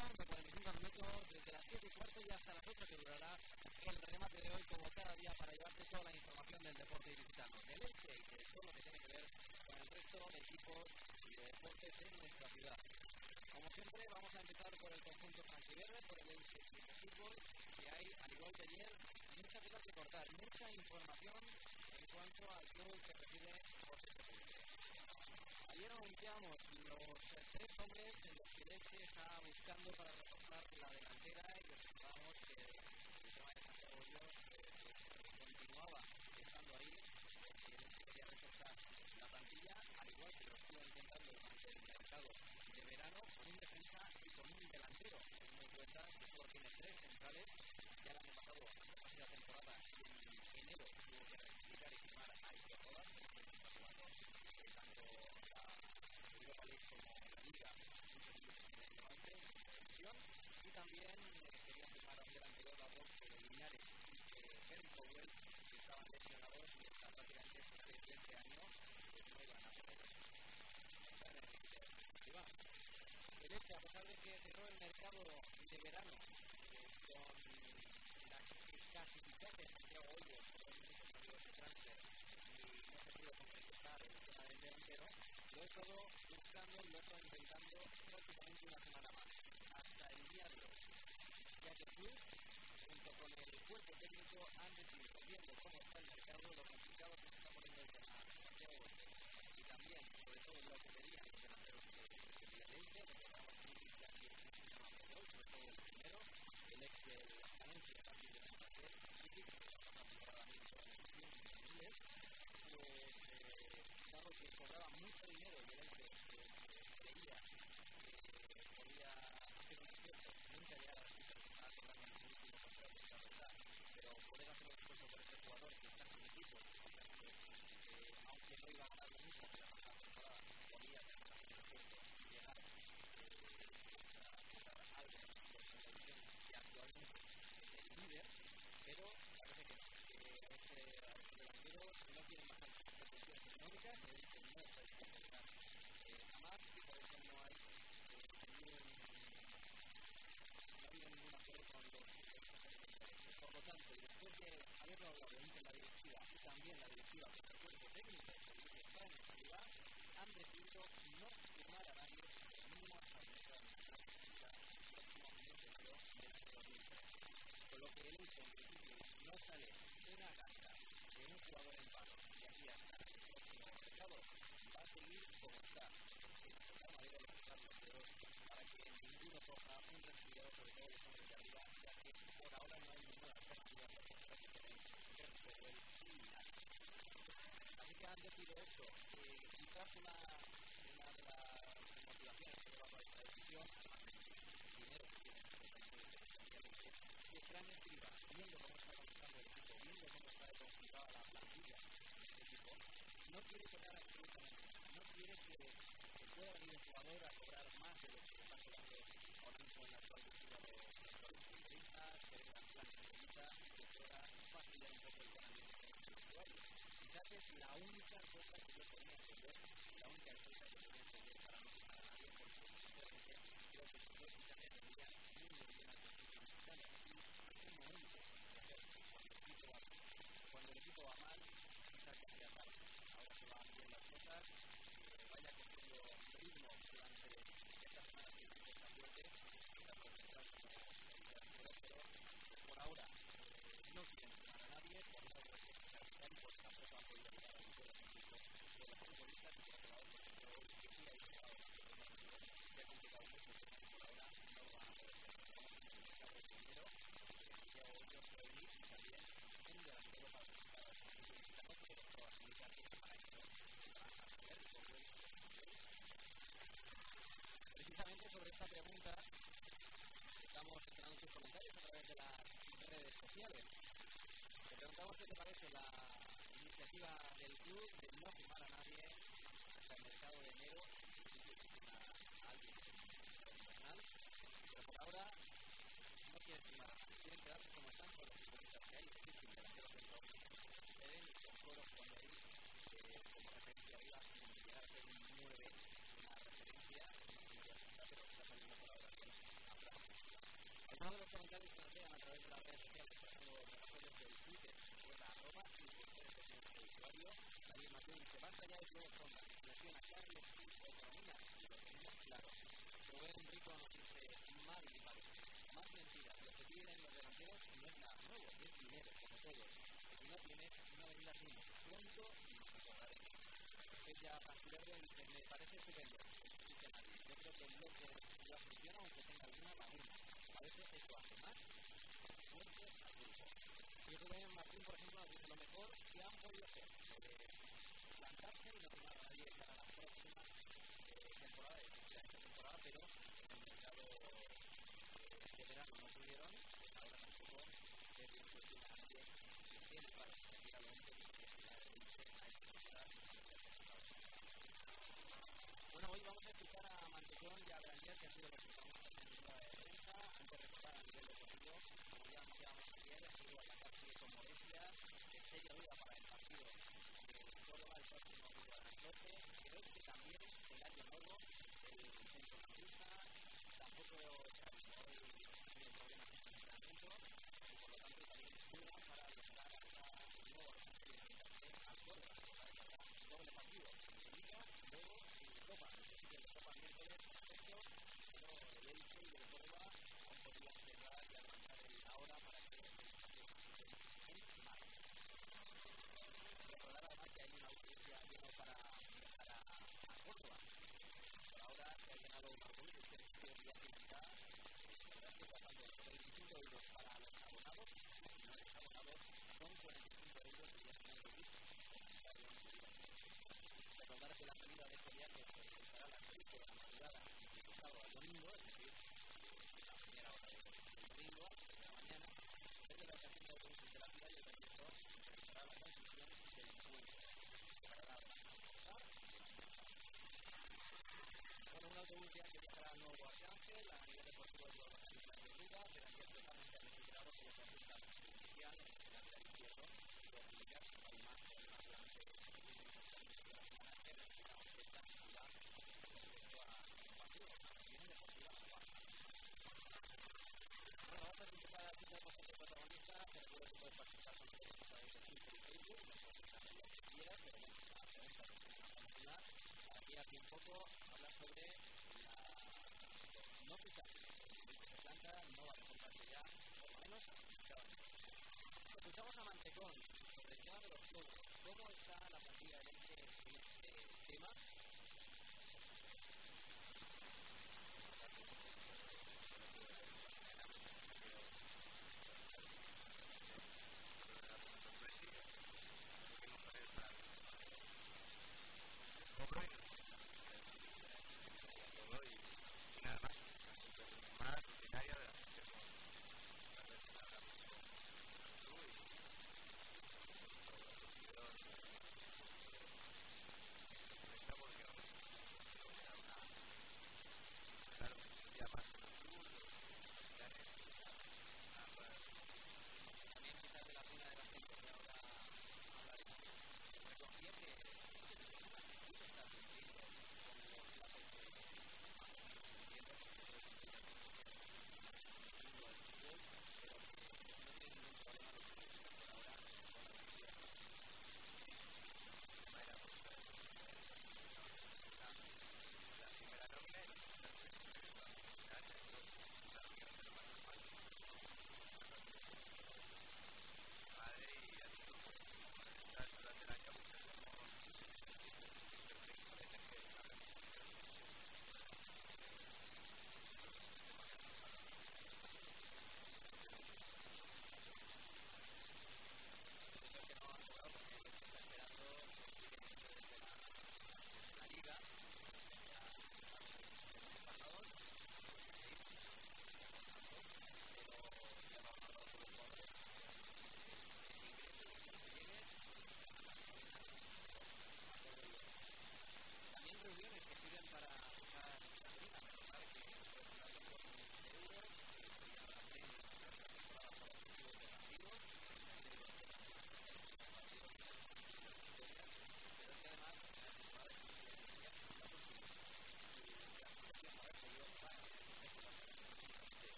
de 45 minutos, desde las 7:15 y hasta las 8, que durará el remate de hoy, como cada día, para llevarte toda la información del deporte ilicitano, del Elche y de todo lo que tiene que ver con el resto de equipos y de deportes de nuestra ciudad. Como siempre, vamos a empezar por el conjunto franjiverde, por el Elche de fútbol, que hay, al igual que ayer, mucha tela que cortar, mucha información en cuanto al club que recibe José Sepúlveda. Ayer anunciamos los tres hombres en los que Elche está buscando para reforzar la delantera, y observamos que el tema de Santiago Dios continuaba estando ahí, porque Elche quería reforzar la plantilla, al igual que lo estuvo intentando durante el mercado de verano, con un defensa y con un delantero, teniendo en cuenta que solo tiene tres centrales. Ya el año pasado, hace la temporada, en enero tuvo que rectificar y firmar a Aitor Rodas, tanto la Europa League como la Liga, muchos equipos en el Levante, en la división, y también quería firmar a un delantero dado que Linares y Ferry Powell, que estaban lesionados y están prácticamente finales de este año, pues no iban a poder estar en el equipo principal. El Elche, a pesar de que cerró el mercado de verano con la casi fichaje de Santiago Hoyos, por muchos amigos de transfer, y no se pudo concretar el tema del delantero, lo he estado buscando y lo he estado intentando prácticamente una semana más, hasta el día de hoy, ya que el club, junto con el cuerpo técnico, han decidido, viendo cómo está el mercado, lo complicado que se está poniendo el tema de Santiago Hoyos, y también, sobre todo, lo que pedían los delanteros que quería el Elche, recordamos que aquí se llama Pedro, sobre todo el primero, el ex del Valencia, también de Santander, City, que la pasada temporada mismo en el club inglés, pues dado que cobraba mucho dinero y el Elche creía que podía hacer un esfuerzo, nunca llegar a las cifras que estaba cobrando en su último contrato, la verdad, pero poder hacer un esfuerzo por este jugador que está sin equipo, aunque no iba a ganar lo mismo que la pasada temporada, podía tener un esfuerzo y llegar a jugar algo en la televisión, que actualmente es el líder, pero parece que este delantero no tiene más pretensiones económicas, el Elche no está dispuesto a llegar a más, y por eso no ha habido ningún acuerdo con los Elche. Por lo tanto, y después de haberlo hablado entre la directiva y también la directiva con el cuerpo técnico que está en esta ciudad, han decidido no firmar a nadie, mínimo hasta el próximo mes de enero del año 2013. Con lo que el Elche, en principio, no sale una gasta de un jugador en paro y aquí hasta el próximo mercado, va a seguir como está, sin tocar madera y tocar los dedos, para que ninguno coja un respiro, sobre todo los hombres de arriba, ya que por ahora no hay ninguna alternativa para que tenéis Ferry y Linares. Así que han decidido esto, quizás una de las motivaciones que llevan a esta decisión, además del dinero que tiene que Fran Escribá, viendo cómo está comenzando el equipo, viendo cómo está configurada la plantilla de este equipo, no quiere tocar absolutamente nada, no quiere que pueda venir un jugador a cobrar más de lo que están cobrando ahora mismo en la actual cultura de los futbolistas, que es la plan futbolista, que pueda facilitar un poco el entrenamiento de los usuarios. Quizás es la única cosa que yo podría entender, la única cosa que podría entender para no firmar a nadie, porque sinceramente creo que estos dos fichajes tendrían muy bien al principio mexicano, y es el momento de hacerlo. Cuando el equipo va mal, quizás que sea tarde. Ahora se van bien las cosas, vaya cogiendo ritmo durante esta semana que el equipo está fuerte, tanto el central como el delantero, pero por ahora no quieren firmar a nadie, por no ver que se acercan, pues tampoco han podido llegar a un buen equipo de los futbolistas, y por otro lado, pues yo que sí ha llegado a los partidos, se ha complicado mucho, pero por ahora no lo van a poder hacer. Estamos en el mercado de dinero, ya Hoyos puede venir, y también un delantero para buscar al conjunto mexicano, pero probabilidad que para eso estarán a poder resolver. Precisamente sobre esta pregunta estamos entrando tus comentarios a través de las redes sociales. Te preguntamos qué te parece la iniciativa del club de no firmar a nadie hasta el mercado de enero, y firmar a alguien internacional, pero por ahora no quieren firmar a nadie, quieren quedarse como están con los futbolistas que hay, es decir, sin delanteros dentro de Eden y con Coro cuando hay como referencia arriba, sin llegar a ser un 9, una referencia, una primera punta, pero está saliendo por ahora con Abraham comentarios que nos llegan a través de las redes sociales, por ejemplo, desde el Twitter, recuerda arroba y ustedes de nuestro usuario. David Mateo dice, basta ya de globos sonda, inflación a Carles y su economía, y lo tenemos claro. Rubén Enrico nos dice, mal y mal, más mentiras, lo que piden los delanteros no es nada nuevo, es dinero, como todo. Si no tienes, no vendas humo, pronto y nos acordaremos. Ella Pancilero dice, me parece estupendo, dice nadie. Yo creo que el bloque ya funciona aunque tenga alguna laguna. A veces eso hace más fuerte al grupo. Y Rubén Martín, por ejemplo, dice lo mejor que han podido hacer, plantarse y no tomar a nadie para la próxima temporada, esta temporada, pero en el mercado de verano no pudieron, ahora tampoco es bien que nadie tiene para seguir a lo único que es la derecha a esta temporada. Bueno, hoy vamos a escuchar a Mantecón y a Granger, que han sido los protagonistas en la rueda de prensa. Antes de recordar a nivel deportivo, como ya anunciábamos ayer, ha sido atacarse con molestias, es seria duda para el partido de Córdoba el próximo domingo a las 12. Pero es que también el año nuevo, el centrocampista, tampoco hoy tiene problemas en su entrenamiento y por lo tanto también es duda para llegar hasta el nuevo enfrentarse al Córdoba, doble partido de Liga, luego Copa, el Copa miércoles a las 8, pero el Elche y el Córdoba aún podrían cerrar y adelantar la hora para que el partido se en marzo. Recordar además que hay una audiencia lleno para viajar a Córdoba. Por ahora se ha llenado un autobús que es de vía militar. La verdad es que pasando los 25 euros para los abonados, y si no eres abonado, son 45 euros y ya están los vistos. Recordar que la salida de este viaje se realizará a las 6 de la madrugada de sábado al domingo, es decir, la primera hora del domingo, a las 6 de la mañana, desde la estación de autobuses de la ciudad y el recinto realizará la transmisión del encuentro. Bueno, un autobús ya que viajará al nuevo Arcángel, a nivel deportivo de la organización de Liga, pero aquí es totalmente recuperado por los artistas iniciales, en el lateral izquierdo, los militares que hay más por la durante los últimos años de la semana que recupera esta actividad respecto a los partidos, a la acción deportiva de la baja. Bueno, vamos a participar de la cita de protagonistas, te recuerdo que puedes participar con nosotros a través de Twitter y Facebook, nos puedes estar en lo que quieras, pero bueno, la pregunta que se nos va a hablar, aquí hace un poco, hablar sobre la no fichajes, el que se planta no va a reportarse ya, por lo menos a la escuchamos a Mantecón sobre el tema de los globos. ¿Cómo está la plantilla de Elche en este tema?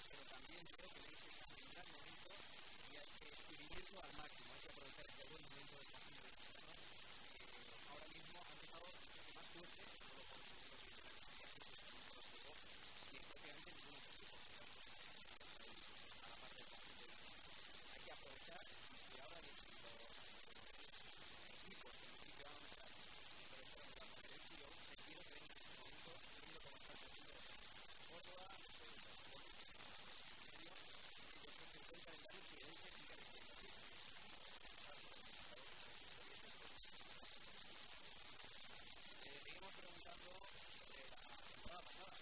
pero también creo que Leche está en un gran momento y hay que vivirlo al máximo, hay que aprovechar este buen momento del conjunto mexicano. Ahora mismo ha empezado más fuerte, solo por su propio juego, y prácticamente ningún equipo a la parte del conjunto mexicano. Hay que aprovechar, y si ahora los equipos que en principio van a estar por estar en la conferencia, yo quiero que en este momento, viendo cómo está el conjunto de Córdoba, el calendario si el Elche sigue haciendo así. Seguimos preguntando sobre la temporada pasada.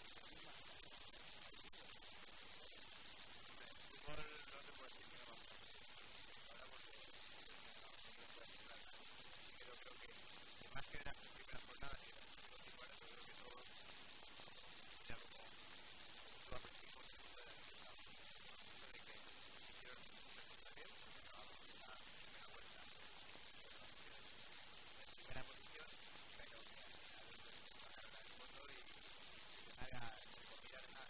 Fútbol no te puedo decir que no vamos a ahora porque no puedo decir nada. Pero creo que más que las primeras jornadas y las últimas, yo creo que todos ya como tú aprendimos en toda la vida de que hicieron muchas cosas bien, acabamos en la primera vuelta en primera posición, pero que al final va a ganar el fondo y haga recomendar nada.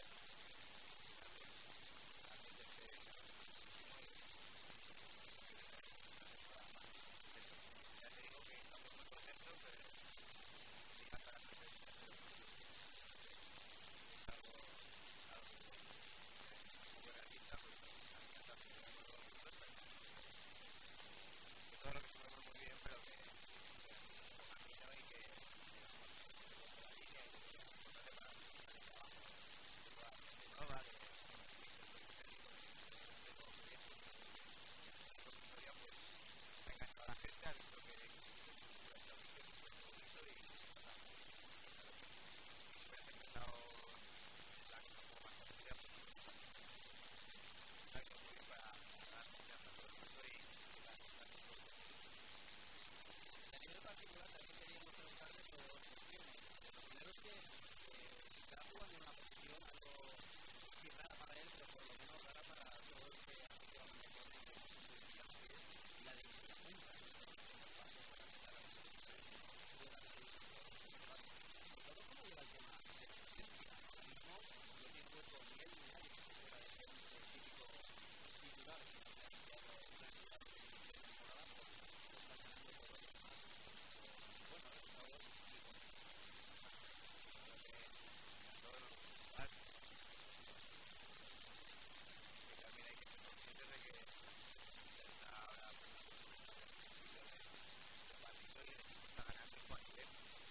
Ya te digo que estamos muy contentos de llegar a la presencia, pero es algo poco realista, pues a mí también me acuerdo de los puntos, que todo lo que se mueve muy bien, pero que camino y que la línea y que no le va a trabajo, no va de historia, pues ha enganchado a la gente, ha visto que particular también queríamos preguntarle por dos cuestiones. Lo primero es que está jugando una posición algo sí, rara para él, pero por lo menos rara para todo el que activamente corre en el conjunto de Villar, que es la de la punta. ¿Cómo lleva el tema de la asistencia? Ahora mismo lo tiene puesto Miguel Minari, que fuera de ser un típico titular que se ha iniciado una temporada por estar ganando todo lo demás. Bueno, resultados y bueno, todos los principales, que también hay que ser conscientes de que está ahora pues, el partido y el equipo está ganando en cualquier.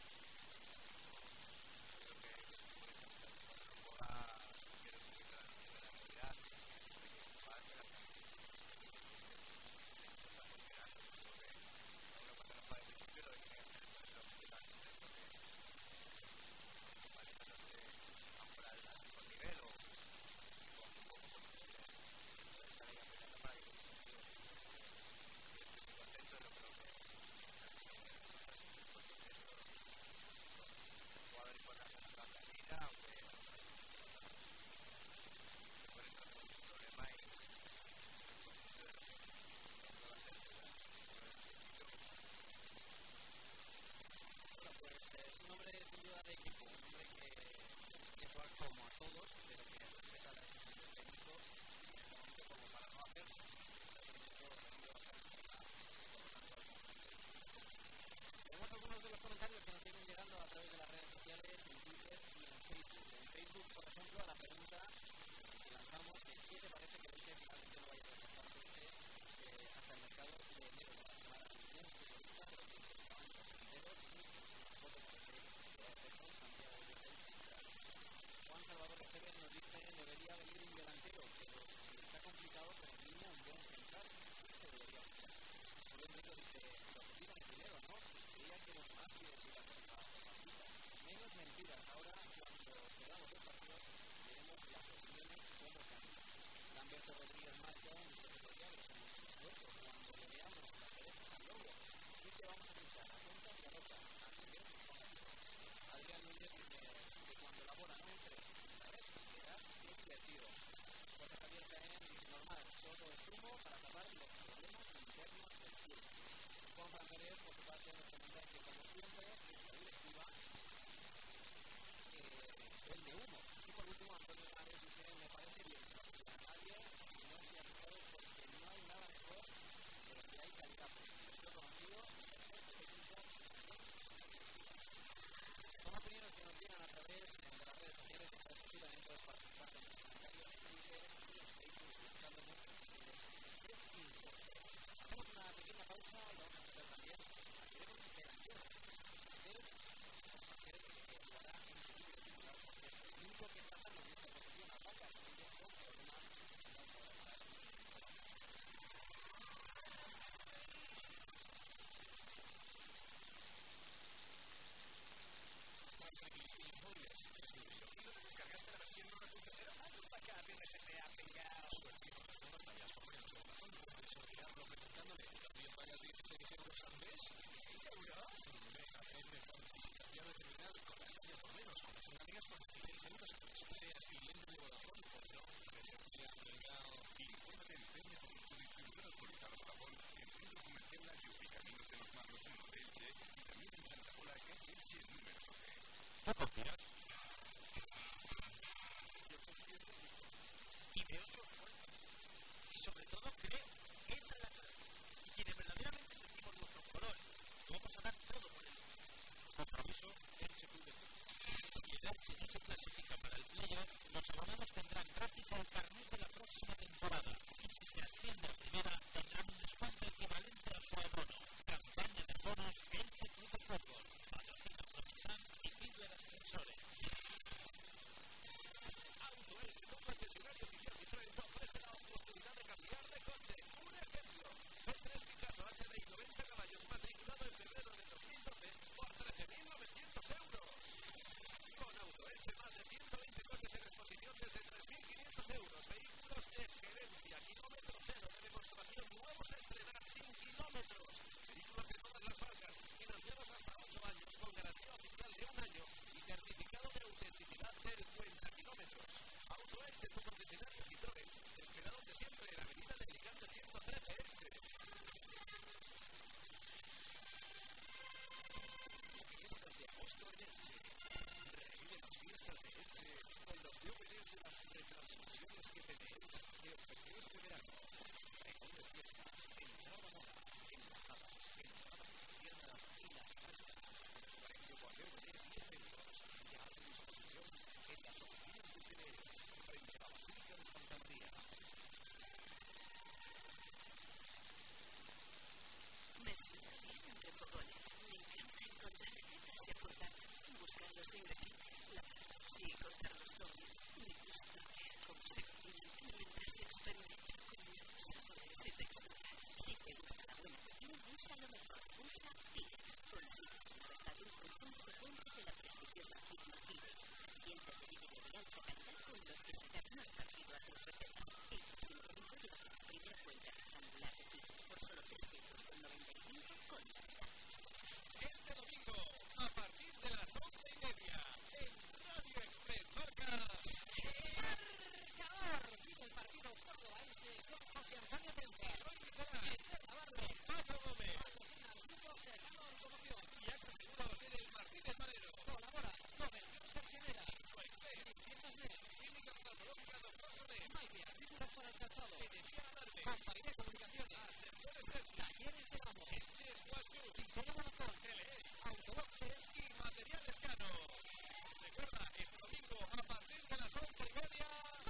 Creo que cuando no juega quiero subir la realidad, hay que jugar, pero está funcionando. Creo que uno cuando no juega de principio lo que tiene que hacer es ponerse los principales porque vale tratarse a jugar al mismo nivel o con un poco porque estar ahí apretando para que consiga. Estoy muy contento, yo creo que jugadores con la vida, aunque después no tengo ningún problema y bueno, pues es un hombre sin duda de equipo, un hombre que juega como a todos, pero que respeta la decisión del técnico y en este momento como para no hacer tenemos algunos de los comentarios que nos siguen llegando a través de las redes sociales, en Twitter y en Facebook. En Facebook, por ejemplo, a la pregunta que lanzamos de ¿qué te parece que Leche finalmente no vaya a reportarse hasta el mercado de enero de la semana? Ningún futbolista, pero que estaban los senderos y tampoco parece que haya efecto Santiago de Juan Salvador Esteves nos dice debería venir un delantero, pero si está complicado, pero niña un buen central, esto debería ser. Solo Enrique dice, lo que pidan es dinero, ¿no? Creía que los más quieren ir a por la partida. Menos mentiras, ahora cuando quedamos los partidos, veremos las opiniones cómo cambian. Lamberto Rodríguez Marcón, José Rodríguez, nosotros cuando le veamos las cerezas al lobo, sí que vamos a luchar, a cuenta y a loca, a nivel competitivo. Adrián Núñez dice que cuando la bola no entre, ¿sabes? Queda bien divertido. Jorge Javier Caen dice normal, todo es humo para tapar los problemas internos del club. Juan Fran Pérez, por su parte, nos comenta que como siempre, esta directiva vende humo. Y por último, Antonio Linares dice, me parece una pausa y vamos a empezar también a queremos meter a Dios. Entonces, vamos a hacer que jugará en el equipo titular porque es el único que está sano en esta posición. Ataca con problemas y no podrá parar. ¿No te descargaste la versión 1.0? Hazlo para acá, PSPA, pegado. Suerte con las nuevas tallas por menos de razón. Puedes olvidarlo preguntándole. ¿También pagas 16 euros al mes? ¿16 euros? Ven a hacer de Fontis y cambiar de terminal con las tallas por menos. Con las entradas por 16 euros al mes. Seas cliente de Vodafone o no. PSPA, pegado. Infórmate en CM con tu distribuidor autorizado Vodafone en Centro Comercial La Lluvia, Camino de los Magos 1 de Elche y también en Santa Pola, calle Elche número 12. ¿Qué confías? Y veo su esfuerzo. Y sobre todo creo que esa es la clave. Y quienes verdaderamente sentimos nuestros colores, vamos a dar todo por él. Compromiso, Elche Club de Fútbol. Si el Elche no se clasifica para el playoff, los abonados tendrán gratis el carnet de la próxima temporada. Y si se asciende a primera, tendrán un descuento equivalente a su abono. Campaña de abonos Elche Club de Fútbol. Patrocina Promisan y Fiber Ascensores. Auto Elche, tu concesionario oficial Citroën, te ofrece la oportunidad de cambiar de coche. Un ejemplo, C3 Picasso HDI 90 caballos matriculado en febrero de 2012 por 13.900 euros. Con Auto Elche, más de 120 coches en exposición desde 3.500 euros. Vehículos de gerencia, kilómetro cero, de demostración, nuevos a estrenar sin kilómetros. Vehículos de todas las marcas, financiados hasta 8 años, con garantía oficial de 1 año y certificado de autenticidad del 50 kilómetros. Auto Elche, tu concesionario Citroën. Te espera donde siempre, en la avenida de Alicante 113 Elche. Fiestas de agosto en Elche. Revive las fiestas de Elche con los DVDs de las retransmisiones que TVH te ofreció este verano. Pregón de fiestas, entrada moda, embajadas, entrada cristiana y las fallas. Precio por DVD 10 euros. Ya a tu disposición en las oficinas de TVH frente a la Basílica de Santa María. Me siento bien entre fogones. Me encanta encontrar recetas y apuntarlas, buscar los ingredientes, lavarlos y cortarlos doble. Me gusta ver cómo se cocinan mientras se experimenta con nuevos sabores y texturas. Si te gusta la buena cocina, usa lo mejor. Usa Pirex. Consigue una verdadera conjunto de fuentes de la prestigiosa firma Pirex. Dientes de vidrio de alta calidad con los que sacar más partido a tus recetas. El próximo domingo llega la primera cuenta rectangular de Pirex por solo 395 con Navidad. Este domingo, a partir de las 11:30, en Radio Express marca ¡Marcador! Vive el partido Córdoba-Elche con José Antonio Tenza, Roy Nicolás, Esther Navarro, Paco Gómez patrocina el grupo Serrano Automoción, y AXA Seguros en el Martínez Valero. colabora Cobertura Persianera, Express, Limpiezas Net, Clínica Oftalmológica Dr. Soler, Maite, artículos para el calzado, Energía Alarme, Compañía de Comunicaciones, Ascensores Sergi, Talleres de Ramos, Elche Squash Club, Victoria Bonazón, LE Autoboxes y Materiales Cano. Recuerda, este domingo, a partir de las 11:30,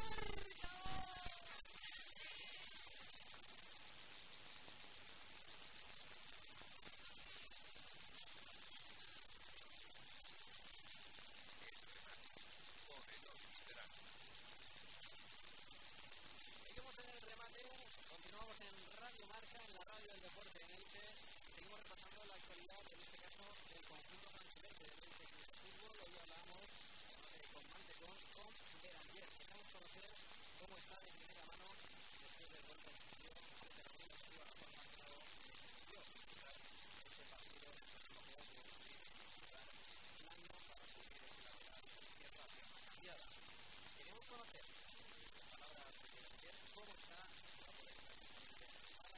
seguimos en el remate, continuamos en Radio Marca, en la radio del deporte en Elche, seguimos repasando la actualidad, en este caso, del conjunto francisco del Elche Club de Fútbol. Hoy hablamos con Mantecón, con Beranguer. Dejamos conocer cómo está de primera mano después del gol del sitio, que se reúne la forma que no dio ese partido en el que no pudo disputar un año para cubrir ese lateral izquierdo a pierna cambiada. Queremos conocer palabras de Beranguer, cómo está la polémica disponible para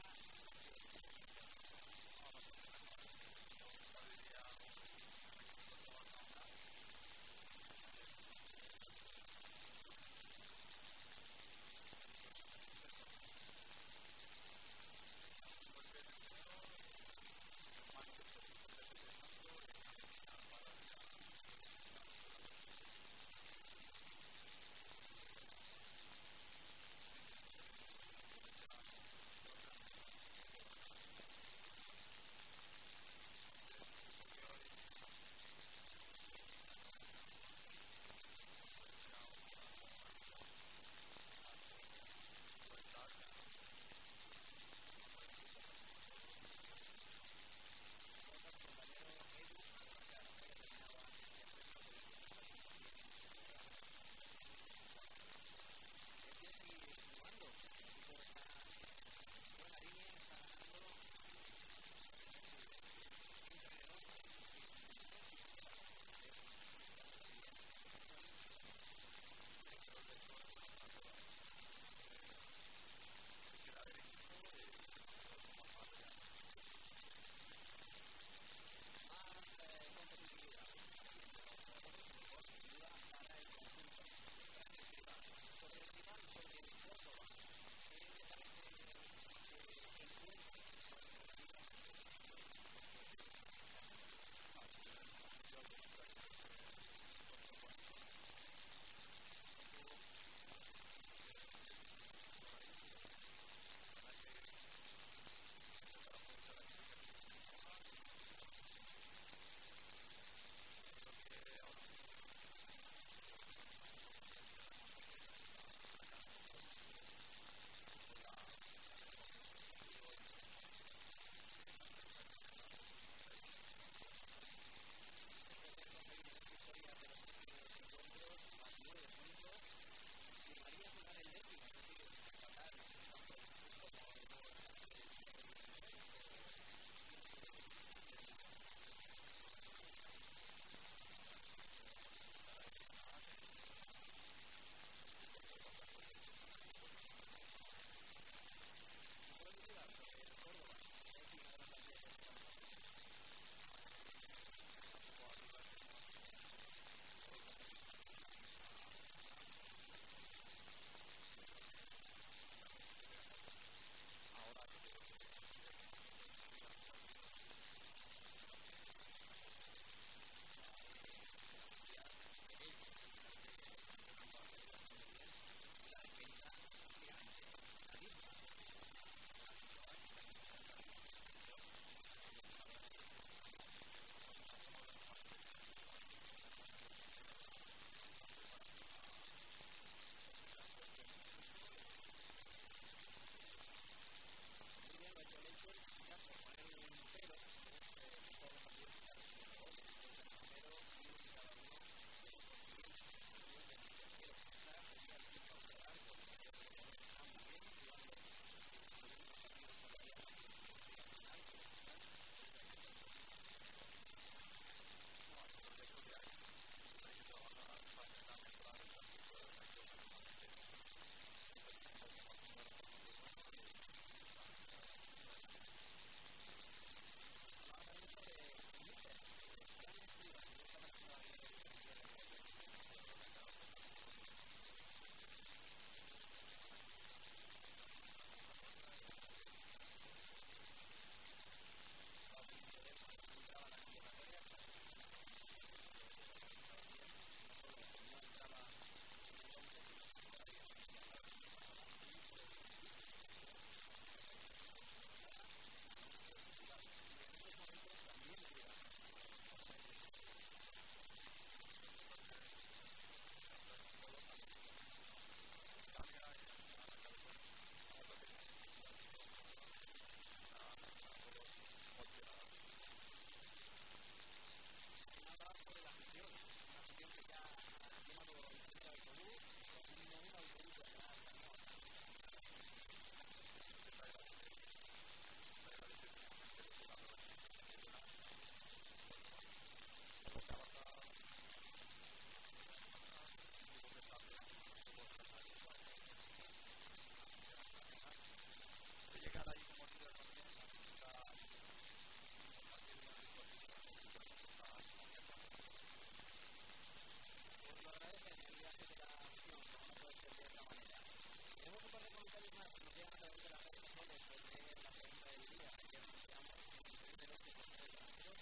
la pregunta del día. Ayer anunciamos el de leche por 3 delanteros,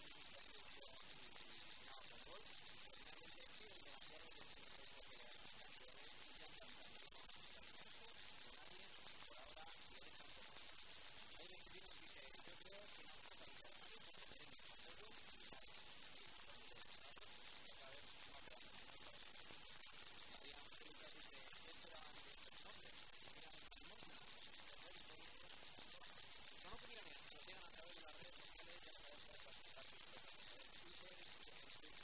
no por gol. Finalmente, el delantero del equipo de las campeones y ya están nadie por ahora le dejan por más. Hay decidido que yo creo que no está para el nadie porque tenemos apoyo y nada. A ver, no habrá nada. Habían preguntas de qué esperaban de estos nombres. Son opiniones que nos llegan a través de las redes sociales y a través de participar en Twitter y en Facebook.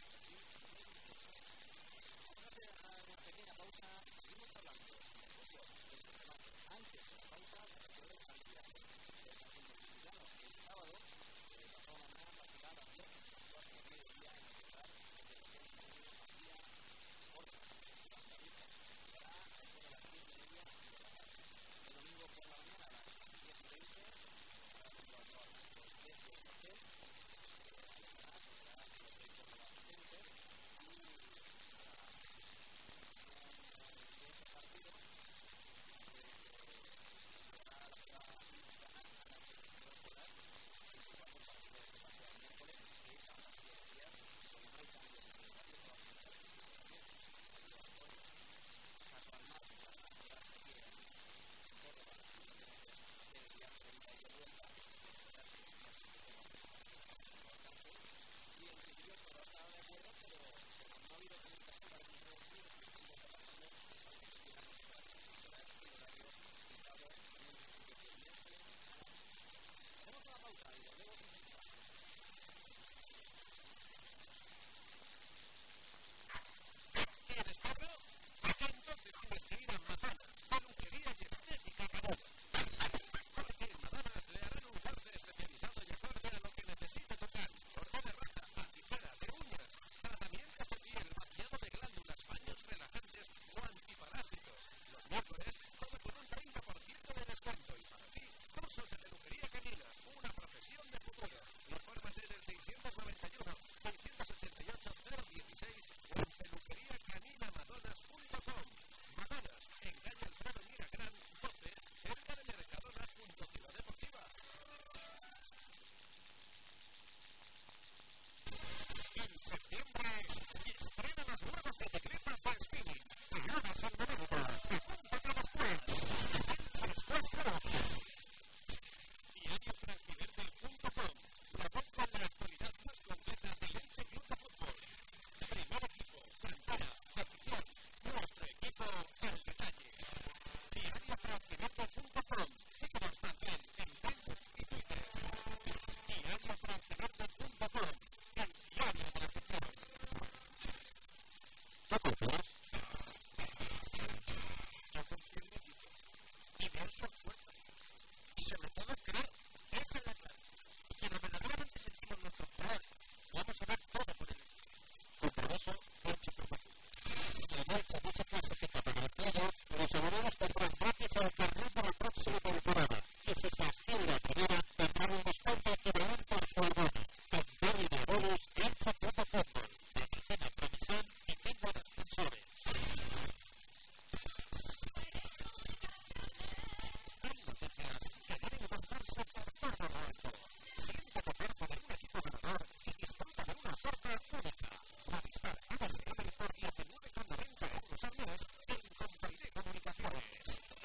Vamos a hacer una pequeña pausa. Seguimos hablando de fútbol, del remate. Antes de la pausa, se recuerda el candidato del Partido Republicano. El sábado, pasó una mañana la ciudad a las 10 de mediodía en el lugar de los que hacía Borja, Santa Rita. Será a eso de las 7:30 de la tarde. El domingo por la mañana a las 10:20, rumbo al Parlamento desde el hotel, además será el hotel por la gente y de ese partido será la ciudad mexicana a las 22 horas, siempre y cuando el partido se pase al miércoles, que es a las 10 días, como no hay cambios en el horario, se va a presentar el equipo también, Saco al mar para quedarse aquí en Córdoba, hacer el viaje de ida y de vuelta, y en principio todo estaba de acuerdo, pero no ha habido comunicación para que no se lo está pasando para que se quiera mostrar el horario fijado en un principio de miércoles a las 10. Hacemos una pausa y volvemos enseguida. ¿Quieres carro? Entonces tienes que ir a Madanas, peluquería y estética Carulla. Porque en Madanas le harán un corte especializado y acorde a lo que necesite tocar. Corte de raja, a tijera, de uñas, tratamientos de piel, vaciado de glándulas, baños relajantes o antiparásitos. Los miércoles, todo con un 30% de descuento. Y para ti, cursos de peluquería canina, una profesión de futuro. Infórmate del 691 688 016 o en peluqueriacaninamadonas.com. Madonas, en calle Alfredo Miragrán 12, cerca de Mercadona, junto a Ciudad Deportiva. En septiembre estrena las nuevas bicicletas de Spinning. Pegadas al momento. Apúntate después. Elche Squash Club. DiarioFranquiverde.com. La web con la actualidad más completa del Elche Club de Fútbol. Primer equipo, cantera, afición, nuestro equipo al detalle. DiarioFranquiverde.com. Síguenos también en Facebook y Twitter. DiarioFranquiverde.com. El diario de la afición. ¿Qué confías? Yo confío en mi equipo y veo su fuerza. Y sobre todo creo que esa es la clave. Y quienes verdaderamente sentimos nuestros colores, vamos a ver todo por el Elche. Compromiso, Elche Club de Fútbol. El Elche no se clasifica para el playoff, los abonados tendrán gratis al carnet de la próxima temporada. Y si se asciende a primera, tendrán un descuento equivalente a su abono. Campeón de abonos, Elche Club de Fútbol. Patrocina Provisión y Fútbol Ascensores. Hay noticias que deben contarse por todo lo alto. Siéntate parte de un equipo ganador y disfruta de una oferta única. Movistar ADSL por 19,90 euros al mes en Compairé Comunicaciones.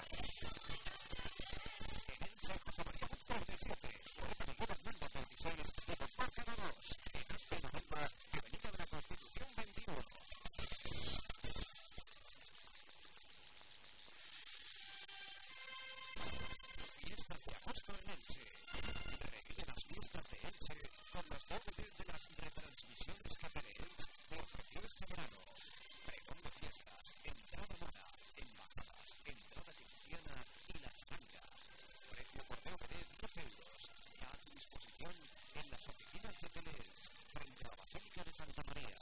En Elche, José María Buz 37, Poeta Miguel Hernández 26 y Don Márcano 2. En Aspe 90, Avenida de la Constitución 21. Fiestas de agosto en Elche. Revive las fiestas de Elche con los DVDs de las retransmisiones que Teleelch te ofreció este verano. Pregón de fiestas, entrada mora, embajadas, entrada cristiana y la charanga. Precio por DVD 10 euros. Ya a tu disposición en las oficinas de Teleelch, frente a la Basílica de Santa María.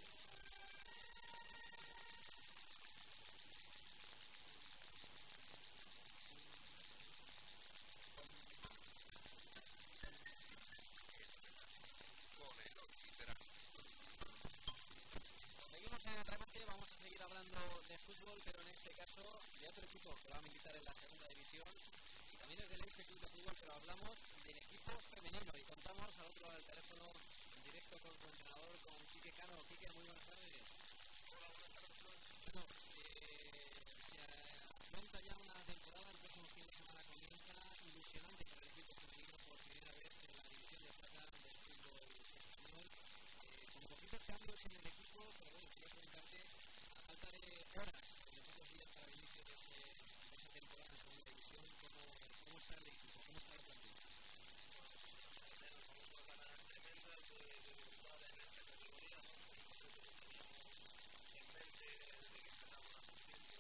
Seguimos en el remate, vamos a seguir hablando de fútbol, pero en este caso de otro equipo que va a militar en la segunda división y también es del Elche Club de Fútbol, pero hablamos del equipo femenino y contamos al otro lado del teléfono en directo con su entrenador, con Quique Cano. Quique, muy buenas tardes. Hola, buenas tardes. Bueno, se afronta ya una temporada, el próximo fin de semana comienza, ilusionante para el equipo femenino por primera vez en la división de plata del fútbol español. Con poquitos cambios en el equipo, pero bueno, quería preguntarte, a falta de horas, de pocos días para el inicio de esa temporada en segunda división, ¿cómo está el equipo? ¿Cómo está la plantilla? Vamos a ganar tremendas de debutar en esta categoría, ¿no? En mente desde que empezamos la subvención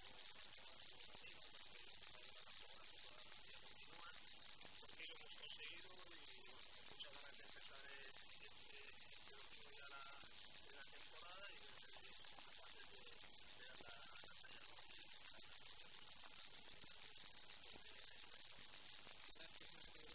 porque lo hemos conseguido y muchas ganas de empezar este último ya de la temporada y de ser capaces de dar la talla. Las personas que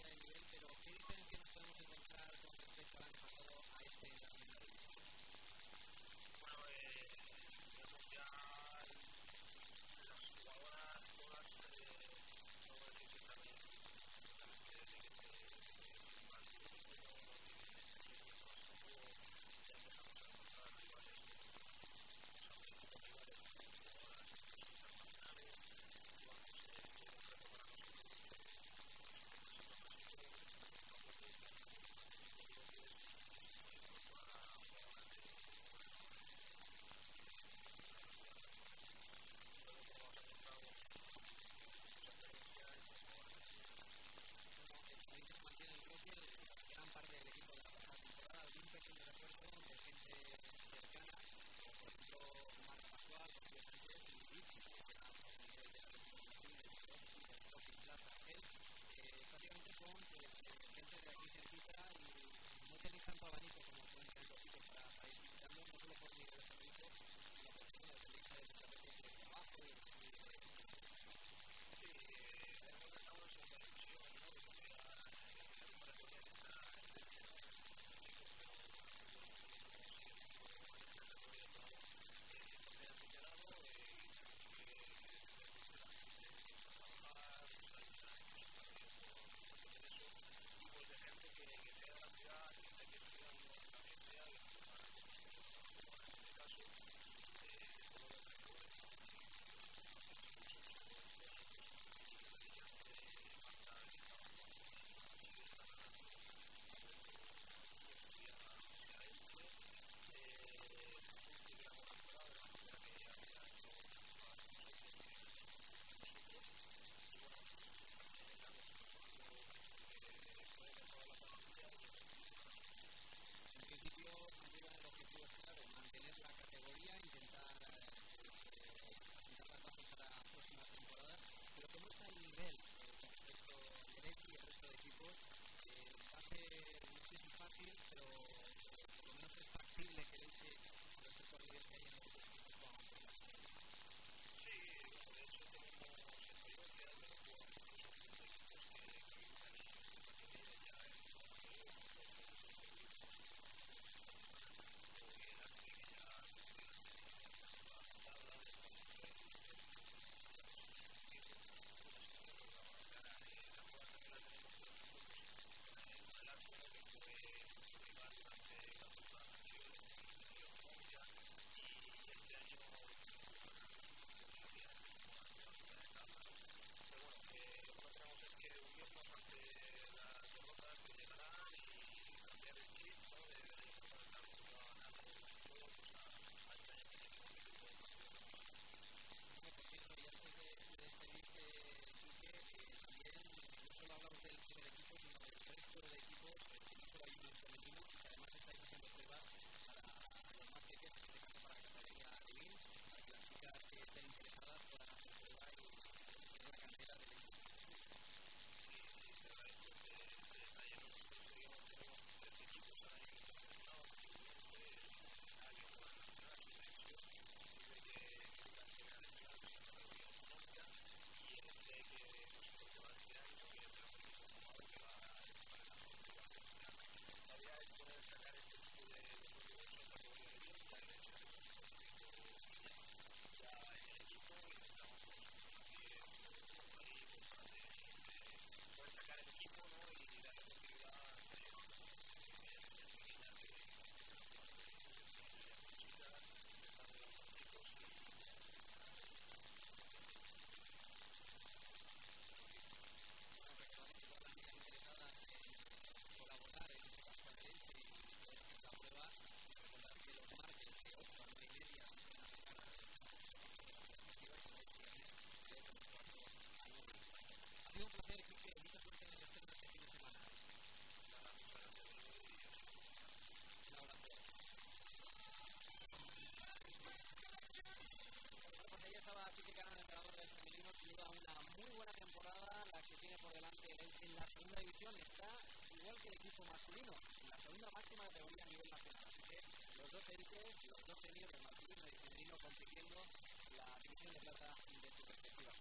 división está igual que el equipo masculino, en la segunda máxima categoría a nivel nacional. Así que los dos Elches, los dos seniors, el masculino y el femenino, compitiendo la división de plata de su perspectiva.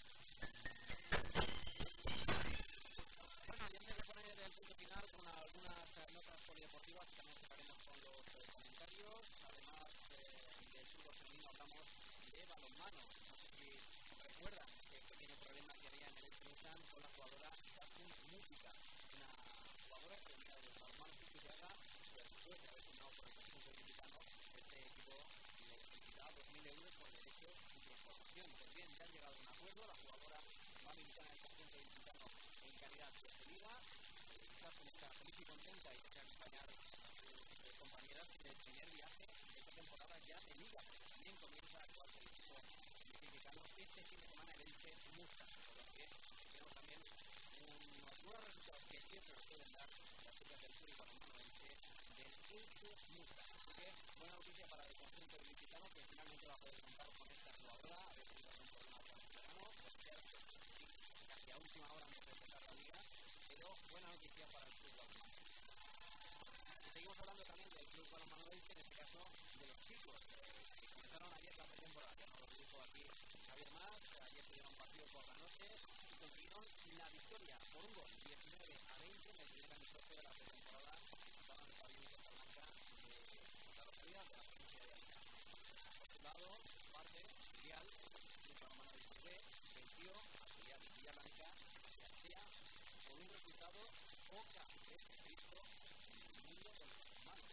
Bueno, y antes de poner el punto final con algunas notas polideportivas, también empezaremos con los comentarios. Además del fútbol femenino hablamos de balonmano. No sé si recuerdan el pequeño problema que había en el Elche con la jugadora Izaskun Música, una jugadora que venía del balonmano Pizurriaga, pero después de haber firmado por el conjunto ilicitano, este equipo le solicitaba 2.000 euros por derechos y transformación. Pues bien, ya han llegado a un acuerdo, la jugadora va a militar en el conjunto ilicitano en calidad de cedida. Izaskun está feliz y contenta y desea acompañar a sus compañeras en el primer viaje de esta temporada ya de liga, porque también comienza a actuar el equipo ilicitano este fin de semana en el Elche Mustang, por lo que tenemos también unos nuevos resultados que siempre nos pueden dar las chicas del sur y balonmano del Elche Mustang. Así que buena noticia para el conjunto ilicitano, que finalmente va a poder contar con esta jugadora. Había tenido algún problema con el verano, por cierto, casi a última hora antes de empezar la liga, pero buena noticia para el club balonmano. Y seguimos hablando también del club balonmano Elche, en este caso de los chicos que comenzaron ayer la pretemporada, que nos lo dijo aquí Javier Más. Ayer tuvieron partido por la noche y consiguieron la victoria por un gol, 19-20 en el primer amistoso de la pretemporada. Estaban en el pabellón de Costa Blanca de la localidad de la provincia de Alicante. Por su lado, su parte, Filial, el club balonmano Elche B, venció a Filial de Villarranca y Arcea por un resultado poca vez visto en el mundo de los hermanos,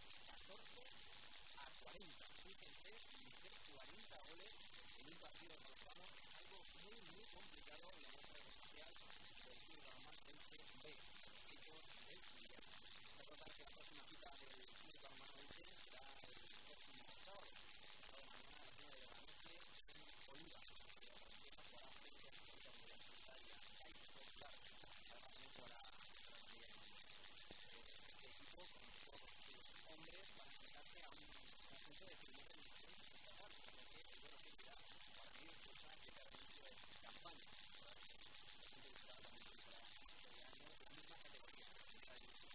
14-40. Fíjense, meter 40 goles en un partido de balonmano es algo muy complicado en la muestra especial del club balonmano Elche B, equipos del Filial. Recordar que la próxima cita del club balonmano Elche será el próximo sábado, mañana a las 9 de la noche en Oliva. Esta jugará frente a la Universidad Universitaria Caiz Popular. Además también jugará este equipo con todos sus hombres para enfrentarse a un conjunto de primera división estatal, por lo que el duelo servirá para medir fuerza que cada inicio de campaña. El conjunto estatal también tendrá este año la misma categoría, la primera división.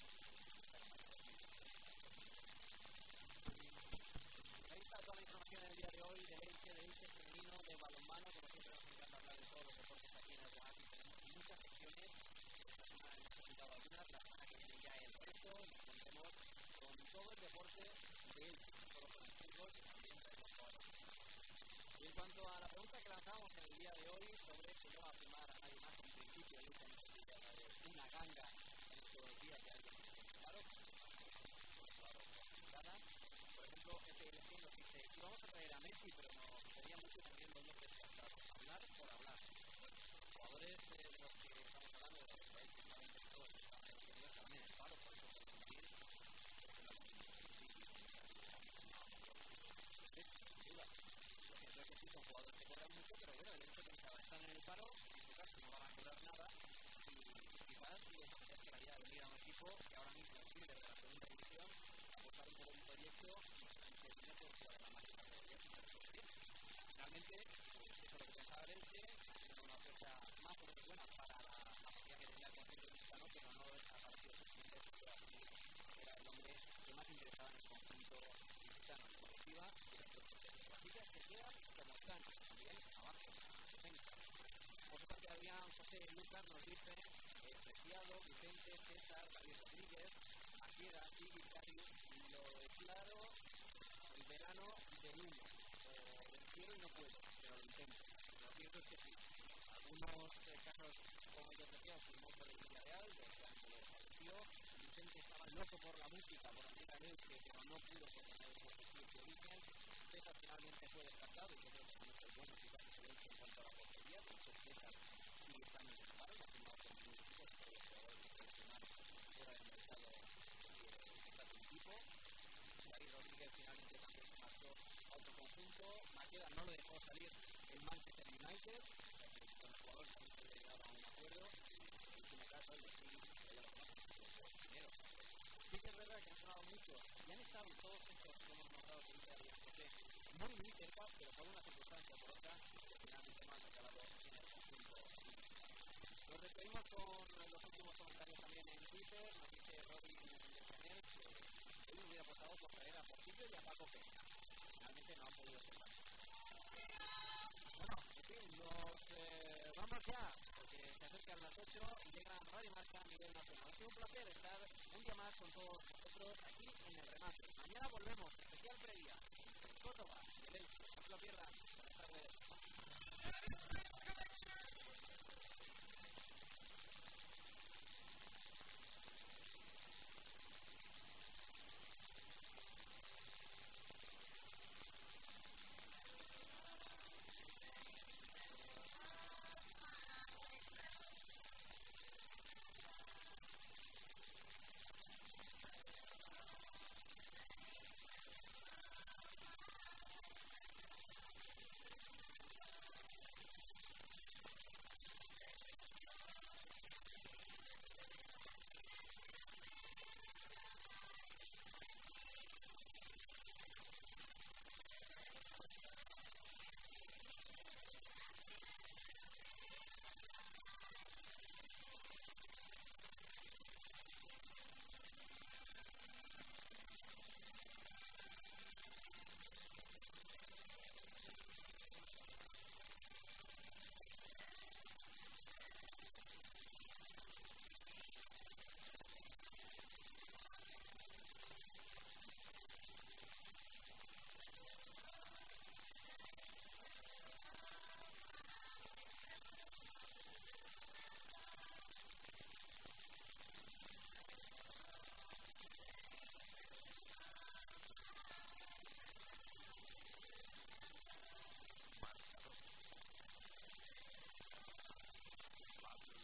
Ahí está toda la información en el día de hoy del Elche femenino, de balonmano. Como siempre nos encanta hablar de todos los deportes aquí en el Guadalajara. Tenemos muchas secciones. Esta semana hemos presentado algunas, la semana que viene ya el resto. Nos contemos con todo el deporte de Elche, no solo con el fútbol, que también traemos jugadores. Y en cuanto a la pregunta que lanzamos en el día de hoy sobre si no va a firmar a nadie más, en principio el Elche necesita una ganga en estos días de alguien claro, por ejemplo, FLC nos dice, vamos a traer a Messi, pero nos gustaría mucho también los nombres descartados, hablar por hablar. Jugadores de los que estamos hablando, de los países que estaban interesados, que estaban haciendo también el paro, por eso por conseguir sin duda. Lo cierto es que sí son jugadores que cobran mucho, pero bueno, el hecho de que están en el paro, en su caso no van a cobrar nada, y quizás les apetece la idea de venir a un equipo que ahora mismo es líder de la segunda división, apostar un poco en un proyecto y que tiene por jugar en la máxima categoría sin ser bien. Finalmente, pues eso es lo que pensaba el Elche, tiene una oferta más o menos buena para la capacidad que tenía el conjunto mexicano, pero no desapareció suficiente, porque así era el hombre que más interesaba en el conjunto mexicano, en colectiva y en el proceso. Así que se quedan como están, también abajo en la defensa. Por su parte, Adrián José Lucas nos dice Preciado, Vicente, César, David Rodríguez, Maquiera, Sigui, Cari, lo declaro el verano del humo. Lo quiero y no puedo, pero lo intento. Lo cierto es que sí. Algunos casos, como el de Preciado, firmó por el Villarreal, de que lo falleció. Vicente estaba loco por la música, por la música Elche, pero no pudo sostener por su club de origen. César finalmente fue descartado y yo creo que es muy bueno quizás que se lo hizo en cuanto a la portería. De hecho, César sigue estando en el paro, no ha firmado con ningún equipo, es uno de los jugadores que puede firmar fuera del mercado que está su equipo. David Rodríguez finalmente también se marchó a otro conjunto. Maqueda no lo dejó salir el Manchester United, con el jugador también se había llegado a un acuerdo. En último caso, el de Sigui, que ya lo conocen, los primeros. Sí que es verdad que han sonado mucho y han estado todos estos que hemos nombrado que dice Adrián José muy cerca, pero por una circunstancia o por otra, que finalmente no han acabado en el conjunto. Los despedimos con los últimos comentarios también en Twitter. Nos dice Robin Benjamín que hoy hubiera apostado por traer a Portillo y a Paco Peña. Finalmente no han podido ser. Bueno, en fin, vamos ya, porque se acercan las 8 y llega Radio Marca a nivel nacional. Ha sido un placer estar un día más con todos nosotros aquí en el remate. Mañana volvemos, especial previa, en Córdoba, de Elche. No se lo pierdan. Buenas tardes.